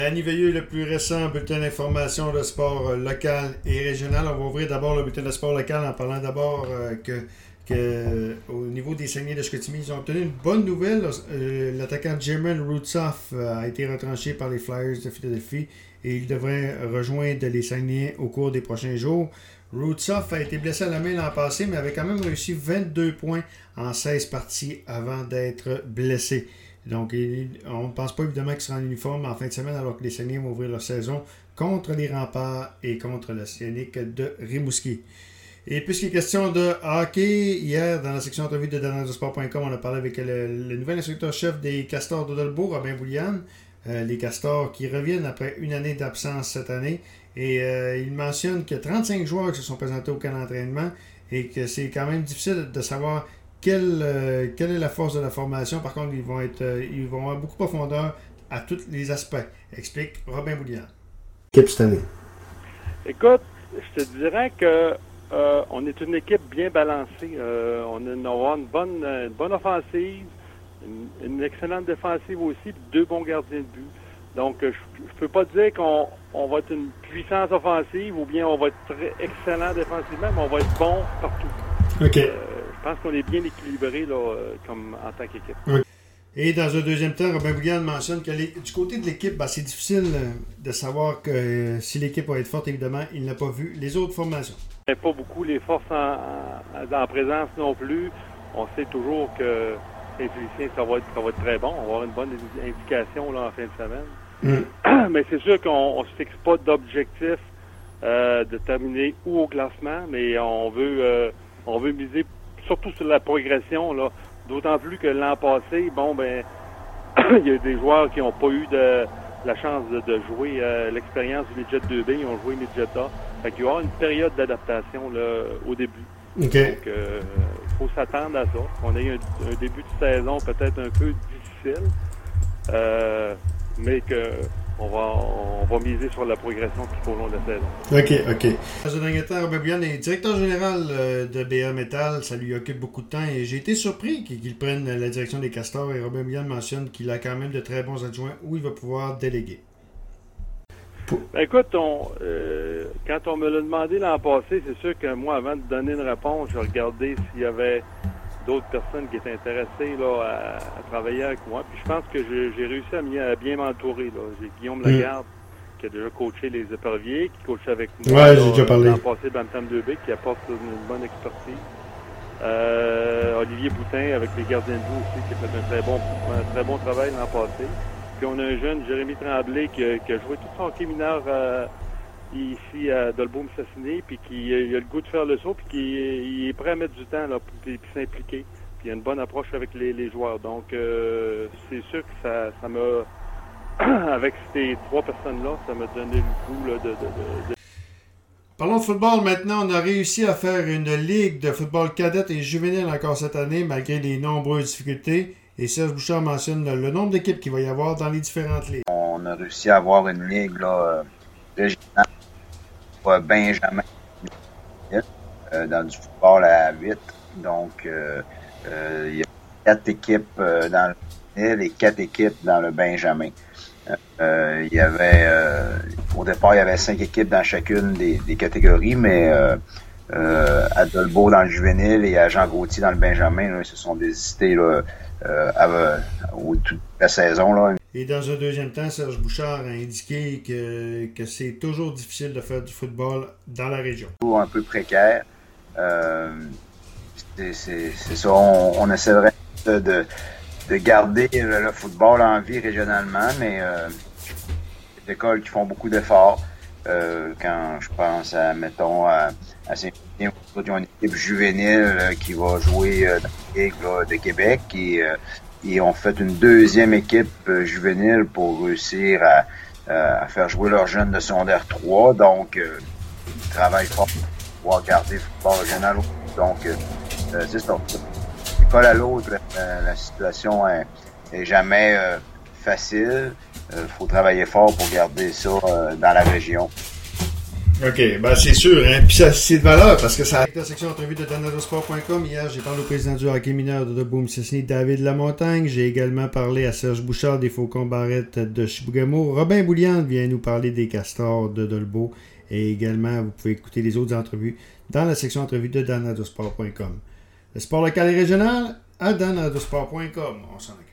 Annie Veilleux, le plus récent bulletin d'information de sport local et régional. On va ouvrir d'abord le bulletin de sport local en parlant d'abord que au niveau des Saguenay de Chicoutimi, ils ont obtenu une bonne nouvelle. L'attaquant Jermaine Rootsoff a été retranché par les Flyers de Philadelphie et il devrait rejoindre les Saguenayens au cours des prochains jours. Rootsoff a été blessé à la main l'an passé, mais avait quand même réussi 22 points en 16 parties avant d'être blessé. Donc, on ne pense pas évidemment qu'il sera en uniforme en fin de semaine alors que les Saguenayens vont ouvrir leur saison contre les Remparts et contre le Scénic de Rimouski. Et puisqu'il est question de hockey, hier, dans la section entrevue de DanadioSport.com, on a parlé avec le nouvel instructeur-chef des Castors d'Audelbo, Robin Boulian. Les Castors qui reviennent après une année d'absence cette année. Et il mentionne que 35 joueurs qui se sont présentés au camp d'entraînement et que c'est quand même difficile de savoir quelle est la force de la formation. Par contre, ils vont avoir beaucoup de profondeur à tous les aspects. Explique Robin Boulian. Équipe cette année. Écoute, je te dirais que on est une équipe bien balancée. On a une bonne offensive, une excellente défensive aussi, puis 2 bons gardiens de but. Donc, je peux pas dire qu'on va être une puissance offensive ou bien on va être très excellent défensivement, mais on va être bon partout. OK. Je pense qu'on est bien équilibré là, comme en tant qu'équipe. Okay. Et dans un deuxième temps, Robin Boulian mentionne que du côté de l'équipe, c'est difficile de savoir que si l'équipe va être forte, évidemment, il n'a pas vu les autres formations. Il n'y a pas beaucoup les forces en présence non plus. On sait toujours que Saint-Félicien, ça va être très bon. On va avoir une bonne indication là, en fin de semaine. Mais c'est sûr qu'on ne se fixe pas d'objectif de terminer ou au classement, mais on veut miser surtout sur la progression, là. D'autant plus que l'an passé, il y a des joueurs qui n'ont pas eu la chance de jouer l'expérience du Midget 2B, ils ont joué Midget A. Fait qu'il va y avoir une période d'adaptation là, au début. Okay. Donc, il faut s'attendre à ça. On a eu un début de saison peut-être un peu difficile, mais on va miser sur la progression tout au long de la saison. OK. Dans un dernier temps, Robin Boulian est directeur général de BA Metal. Ça lui occupe beaucoup de temps et j'ai été surpris qu'il prenne la direction des Castors. Et Robin Boulian mentionne qu'il a quand même de très bons adjoints où il va pouvoir déléguer. Écoute, quand on me l'a demandé l'an passé, c'est sûr que moi, avant de donner une réponse, je regardais s'il y avait d'autres personnes qui étaient intéressées là, à travailler avec moi. Puis je pense que j'ai réussi à bien m'entourer. Là. J'ai Guillaume Lagarde, qui a déjà coaché les éperviers, qui coachait avec moi ouais, j'ai déjà parlé. l'an passé Bantam 2B, qui apporte une bonne expertise. Olivier Boutin, avec les gardiens de but aussi, qui a fait un très bon travail l'an passé. Puis on a un jeune, Jérémy Tremblay, qui a joué tout son hockey mineur ici à Dolbeau-Mistassini, puis qui a le goût de faire le saut, puis qui est prêt à mettre du temps là, puis s'impliquer. Puis il y a une bonne approche avec les joueurs. Donc c'est sûr que ça m'a, avec ces 3 personnes-là, ça m'a donné le goût là, de... Parlons de football maintenant. On a réussi à faire une ligue de football cadette et juvénile encore cette année, malgré les nombreuses difficultés. Et Serge Bouchard mentionne le nombre d'équipes qu'il va y avoir dans les différentes ligues. On a réussi à avoir une ligue là, régionale, Benjamin, dans du football à 8. Donc, il y a 4 équipes dans le juvénile et 4 équipes dans le Benjamin. Il y avait, au départ, il y avait 5 équipes dans chacune des catégories, mais à Dolbeau dans le juvénile et à Jean Gauthier dans le Benjamin, là, ils se sont désistés là, toute la saison. Là. Et dans un deuxième temps, Serge Bouchard a indiqué que c'est toujours difficile de faire du football dans la région. Un peu précaire. C'est ça. On essaierait de garder le football en vie régionalement, mais des écoles qui font beaucoup d'efforts. Quand je pense à Saint-Félicien, ils ont une équipe juvénile qui va jouer dans la Ligue de Québec et ont fait une deuxième équipe juvénile pour réussir à faire jouer leurs jeunes de secondaire 3. Donc, ils travaillent fort pour pouvoir garder le football régional. Donc, c'est ça. D'école à l'autre, la situation est jamais facile. Faut travailler fort pour garder ça dans la région. OK, ben c'est sûr, hein. Puis ça, c'est de valeur parce que ça a été la section entrevue de danadosport.com. Hier, j'ai parlé au président du hockey mineur de Boom-Cessny, David Lamontagne. J'ai également parlé à Serge Bouchard des Faucons Barrettes de Chibougamau. Robin Bouliane vient nous parler des Castors de Dolbeau. Et également, vous pouvez écouter les autres entrevues dans la section entrevue de danadosport.com. Le sport local et régional à danadosport.com. On s'en occupe.